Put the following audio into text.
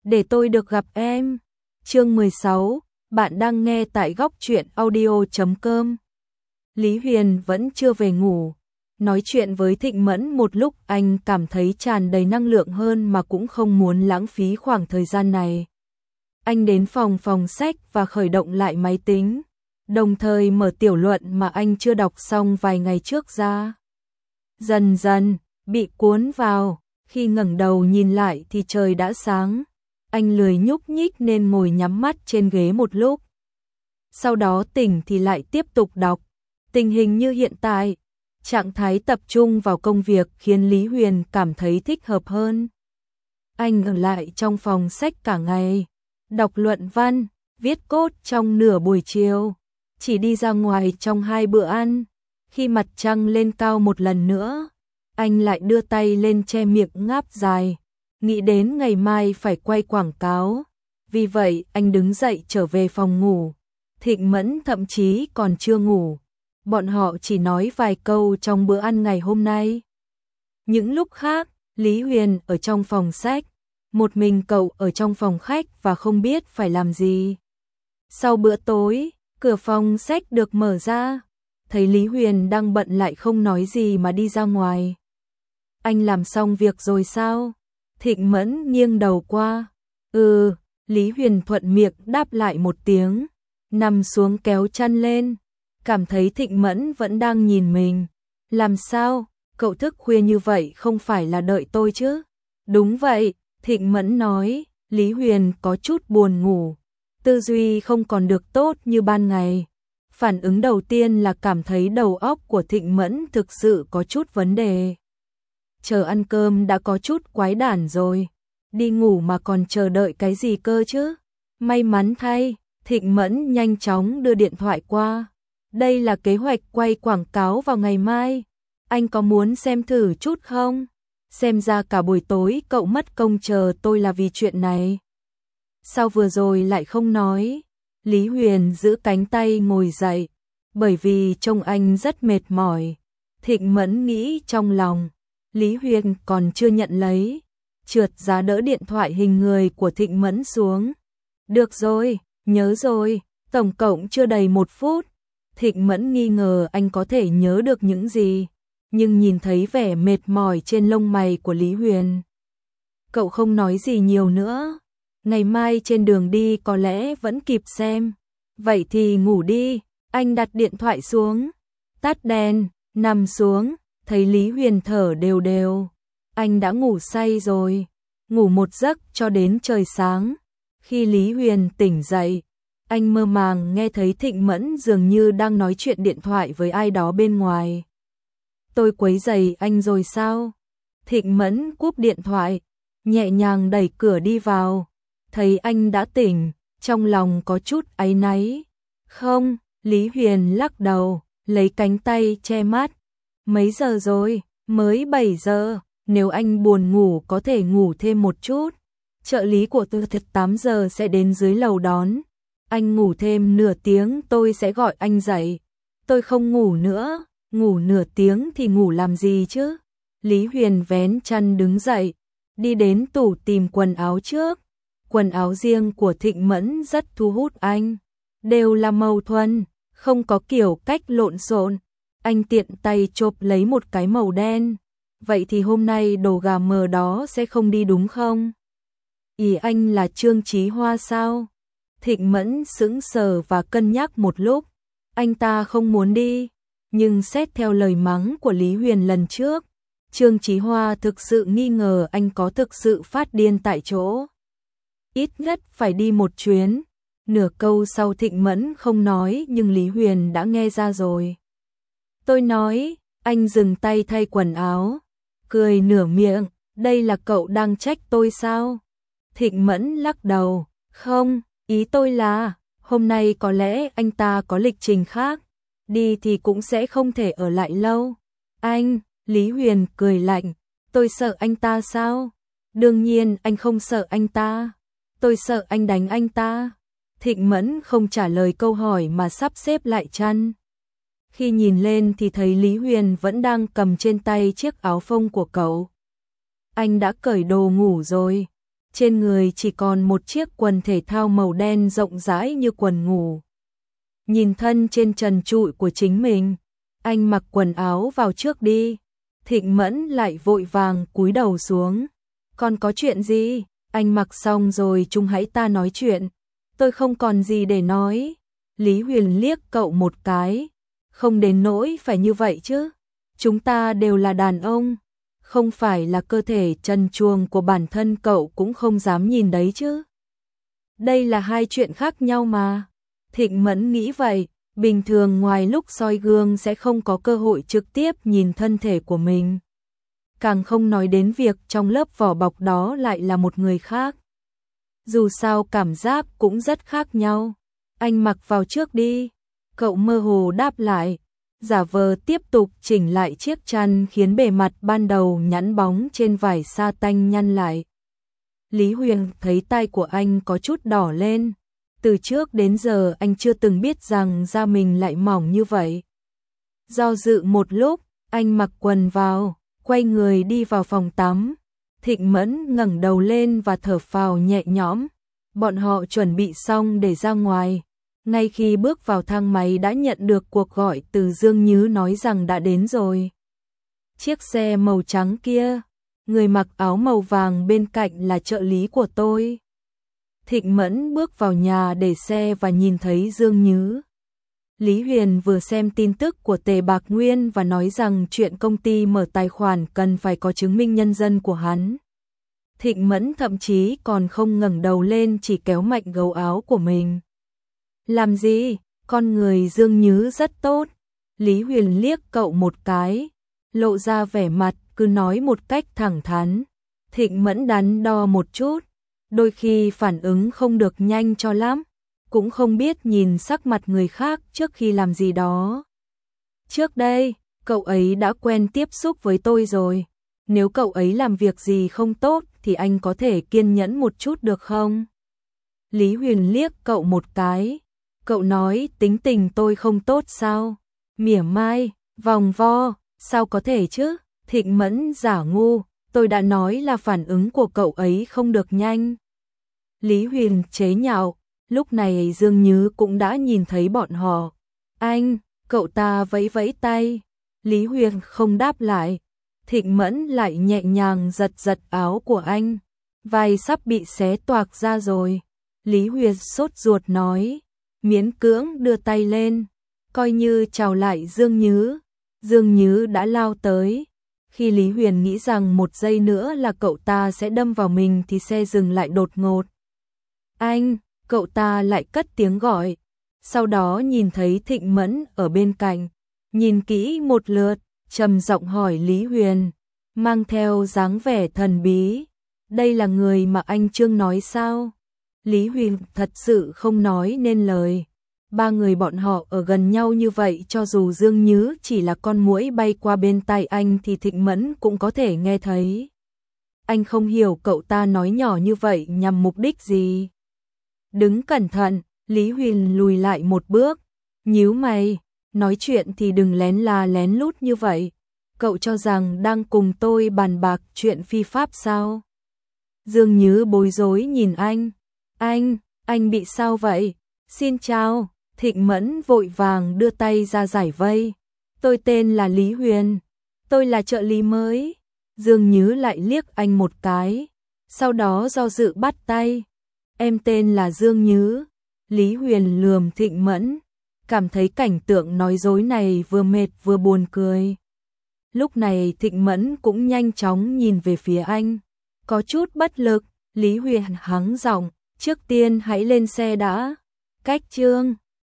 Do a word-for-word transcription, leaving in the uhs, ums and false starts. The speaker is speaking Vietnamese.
để tôi được gặp em. Chương mười sáu, bạn đang nghe tại góc truyện audio chấm com. Lý Huyền vẫn chưa về ngủ. Nói chuyện với Thịnh Mẫn một lúc anh cảm thấy tràn đầy năng lượng hơn mà cũng không muốn lãng phí khoảng thời gian này. Anh đến phòng phòng sách và khởi động lại máy tính, đồng thời mở tiểu luận mà anh chưa đọc xong vài ngày trước ra. Dần dần, bị cuốn vào, khi ngẩng đầu nhìn lại thì trời đã sáng. Anh lười nhúc nhích nên ngồi nhắm mắt trên ghế một lúc. Sau đó tỉnh thì lại tiếp tục đọc. Tình hình như hiện tại, trạng thái tập trung vào công việc khiến Lý Huyền cảm thấy thích hợp hơn. Anh ở lại trong phòng sách cả ngày, đọc luận văn, viết code trong nửa buổi chiều, chỉ đi ra ngoài trong hai bữa ăn. Khi mặt trăng lên cao một lần nữa, anh lại đưa tay lên che miệng ngáp dài, nghĩ đến ngày mai phải quay quảng cáo. Vì vậy anh đứng dậy trở về phòng ngủ. Thịnh Mẫn thậm chí còn chưa ngủ. Bọn họ chỉ nói vài câu trong bữa ăn ngày hôm nay. Những lúc khác, Lý Huyền ở trong phòng sách, một mình cậu ở trong phòng khách và không biết phải làm gì. Sau bữa tối, cửa phòng sách được mở ra, thấy Lý Huyền đang bận lại không nói gì mà đi ra ngoài. Anh làm xong việc rồi sao? Thịnh Mẫn nghiêng đầu qua. Ừ, Lý Huyền thuận miệng đáp lại một tiếng, nằm xuống kéo chăn lên, cảm thấy Thịnh Mẫn vẫn đang nhìn mình. Làm sao? Cậu thức khuya như vậy không phải là đợi tôi chứ? Đúng vậy, Thịnh Mẫn nói. Lý Huyền có chút buồn ngủ, tư duy không còn được tốt như ban ngày. Phản ứng đầu tiên là cảm thấy đầu óc của Thịnh Mẫn thực sự có chút vấn đề. Chờ ăn cơm đã có chút quái đản rồi, đi ngủ mà còn chờ đợi cái gì cơ chứ? May mắn thay, Thịnh Mẫn nhanh chóng đưa điện thoại qua. Đây là kế hoạch quay quảng cáo vào ngày mai, anh có muốn xem thử chút không? Xem ra cả buổi tối cậu mất công chờ tôi là vì chuyện này. Sao vừa rồi lại không nói? Lý Huyền giữ cánh tay ngồi dậy, bởi vì trông anh rất mệt mỏi. Thịnh Mẫn nghĩ trong lòng, Lý Huyền còn chưa nhận lấy, trượt giá đỡ điện thoại hình người của Thịnh Mẫn xuống. Được rồi, nhớ rồi, tổng cộng chưa đầy một phút. Thịnh Mẫn nghi ngờ anh có thể nhớ được những gì, nhưng nhìn thấy vẻ mệt mỏi trên lông mày của Lý Huyền, cậu không nói gì nhiều nữa. Ngày mai trên đường đi có lẽ vẫn kịp xem. Vậy thì ngủ đi. Anh đặt điện thoại xuống, tắt đèn, nằm xuống, thấy Lý Huyền thở đều đều. Anh đã ngủ say rồi, ngủ một giấc cho đến trời sáng. Khi Lý Huyền tỉnh dậy, anh mơ màng nghe thấy Thịnh Mẫn dường như đang nói chuyện điện thoại với ai đó bên ngoài. Tôi quấy rầy anh rồi sao? Thịnh Mẫn cúp điện thoại, nhẹ nhàng đẩy cửa đi vào. Thấy anh đã tỉnh, trong lòng có chút áy náy. Không, Lý Huyền lắc đầu, lấy cánh tay che mắt. Mấy giờ rồi? Mới bảy giờ, nếu anh buồn ngủ có thể ngủ thêm một chút. Trợ lý của tôi thật tám giờ sẽ đến dưới lầu đón. Anh ngủ thêm nửa tiếng tôi sẽ gọi anh dậy. Tôi không ngủ nữa, ngủ nửa tiếng thì ngủ làm gì chứ? Lý Huyền vén chăn đứng dậy, đi đến tủ tìm quần áo trước. Quần áo riêng của Thịnh Mẫn rất thu hút anh, đều là màu thuần, không có kiểu cách lộn xộn. Anh tiện tay chộp lấy một cái màu đen. Vậy thì hôm nay đồ gà mờ đó sẽ không đi đúng không? Ý anh là Trương Chí Hoa sao? Thịnh Mẫn sững sờ và cân nhắc một lúc. Anh ta không muốn đi, nhưng xét theo lời mắng của Lý Huyền lần trước, Trương Chí Hoa thực sự nghi ngờ anh có thực sự phát điên tại chỗ. Ít nhất phải đi một chuyến. Nửa câu sau Thịnh Mẫn không nói nhưng Lý Huyền đã nghe ra rồi. Tôi nói, anh dừng tay thay quần áo, cười nửa miệng, đây là cậu đang trách tôi sao? Thịnh Mẫn lắc đầu, không, ý tôi là, hôm nay có lẽ anh ta có lịch trình khác, đi thì cũng sẽ không thể ở lại lâu. Anh, Lý Huyền cười lạnh, tôi sợ anh ta sao? Đương nhiên anh không sợ anh ta. Tôi sợ anh đánh anh ta. Thịnh Mẫn không trả lời câu hỏi mà sắp xếp lại chăn. Khi nhìn lên thì thấy Lý Huyền vẫn đang cầm trên tay chiếc áo phông của cậu. Anh đã cởi đồ ngủ rồi. trên người chỉ còn một chiếc quần thể thao màu đen rộng rãi như quần ngủ. Nhìn thân trên trần trụi của chính mình, anh mặc quần áo vào trước đi. Thịnh Mẫn lại vội vàng cúi đầu xuống. Còn có chuyện gì? Anh mặc xong rồi chúng hãy ta nói chuyện. Tôi không còn gì để nói. Lý Huyền liếc cậu một cái. Không đến nỗi phải như vậy chứ. Chúng ta đều là đàn ông. Không phải là cơ thể trần truồng của bản thân cậu cũng không dám nhìn đấy chứ. Đây là hai chuyện khác nhau mà. Thịnh Mẫn nghĩ vậy. Bình thường ngoài lúc soi gương sẽ không có cơ hội trực tiếp nhìn thân thể của mình. Càng không nói đến việc trong lớp vỏ bọc đó lại là một người khác. Dù sao cảm giác cũng rất khác nhau. Anh mặc vào trước đi. Cậu mơ hồ đáp lại. Giả vờ tiếp tục chỉnh lại chiếc chăn khiến bề mặt ban đầu nhẵn bóng trên vải sa tanh nhăn lại. Lý Huyền thấy tay của anh có chút đỏ lên. Từ trước đến giờ anh chưa từng biết rằng da mình lại mỏng như vậy. Do dự một lúc, anh mặc quần vào, quay người đi vào phòng tắm. Thịnh Mẫn ngẩng đầu lên và thở phào nhẹ nhõm. Bọn họ chuẩn bị xong để ra ngoài. Ngay khi bước vào thang máy đã nhận được cuộc gọi từ Dương Nhứ nói rằng đã đến rồi. Chiếc xe màu trắng kia, người mặc áo màu vàng bên cạnh là trợ lý của tôi. Thịnh Mẫn bước vào nhà để xe và nhìn thấy Dương Nhứ. Lý Huyền vừa xem tin tức của Tề Bạc Nguyên và nói rằng chuyện công ty mở tài khoản cần phải có chứng minh nhân dân của hắn. Thịnh Mẫn thậm chí còn không ngẩng đầu lên, chỉ kéo mạnh gấu áo của mình. Làm gì? Con người Dương Nhứ rất tốt. Lý Huyền liếc cậu một cái, lộ ra vẻ mặt cứ nói một cách thẳng thắn. Thịnh Mẫn đắn đo một chút, đôi khi phản ứng không được nhanh cho lắm, cũng không biết nhìn sắc mặt người khác trước khi làm gì đó. Trước đây, cậu ấy đã quen tiếp xúc với tôi rồi. Nếu cậu ấy làm việc gì không tốt thì anh có thể kiên nhẫn một chút được không? Lý Huyền liếc cậu một cái. Cậu nói tính tình tôi không tốt sao? Mỉa mai, vòng vo, sao có thể chứ? Thịnh Mẫn giả ngu, tôi đã nói là phản ứng của cậu ấy không được nhanh. Lý Huyền chế nhạo, lúc này Dương Nhứ cũng đã nhìn thấy bọn họ. Anh, cậu ta vẫy vẫy tay. Lý Huyền không đáp lại. Thịnh Mẫn lại nhẹ nhàng giật giật áo của anh. Vai sắp bị xé toạc ra rồi. Lý Huyền sốt ruột nói. Miễn cưỡng đưa tay lên, coi như chào lại Dương Nhứ. Dương Nhứ đã lao tới. Khi Lý Huyền nghĩ rằng một giây nữa là cậu ta sẽ đâm vào mình thì xe dừng lại đột ngột. Anh, cậu ta lại cất tiếng gọi. Sau đó nhìn thấy Thịnh Mẫn ở bên cạnh. Nhìn kỹ một lượt, trầm giọng hỏi Lý Huyền, mang theo dáng vẻ thần bí. Đây là người mà anh Trương nói sao? Lý Huyền thật sự không nói nên lời. Ba người bọn họ ở gần nhau như vậy, cho dù Dương Nhứ chỉ là con muỗi bay qua bên tai anh thì Thịnh Mẫn cũng có thể nghe thấy. Anh không hiểu cậu ta nói nhỏ như vậy nhằm mục đích gì. Đứng cẩn thận, Lý Huyền lùi lại một bước, nhíu mày, nói chuyện thì đừng lén la lén lút như vậy. Cậu cho rằng đang cùng tôi bàn bạc chuyện phi pháp sao? Dương Nhứ bối rối nhìn anh. Anh, anh bị sao vậy? Xin chào. Thịnh Mẫn vội vàng đưa tay ra giải vây. Tôi tên là Lý Huyền. Tôi là trợ lý mới. Dương Nhứ lại liếc anh một cái. Sau đó do dự bắt tay. Em tên là Dương Nhứ. Lý Huyền lườm Thịnh Mẫn. Cảm thấy cảnh tượng nói dối này vừa mệt vừa buồn cười. Lúc này Thịnh Mẫn cũng nhanh chóng nhìn về phía anh. Có chút bất lực. Lý Huyền hắng giọng. Trước tiên hãy lên xe đã. Cách Trương.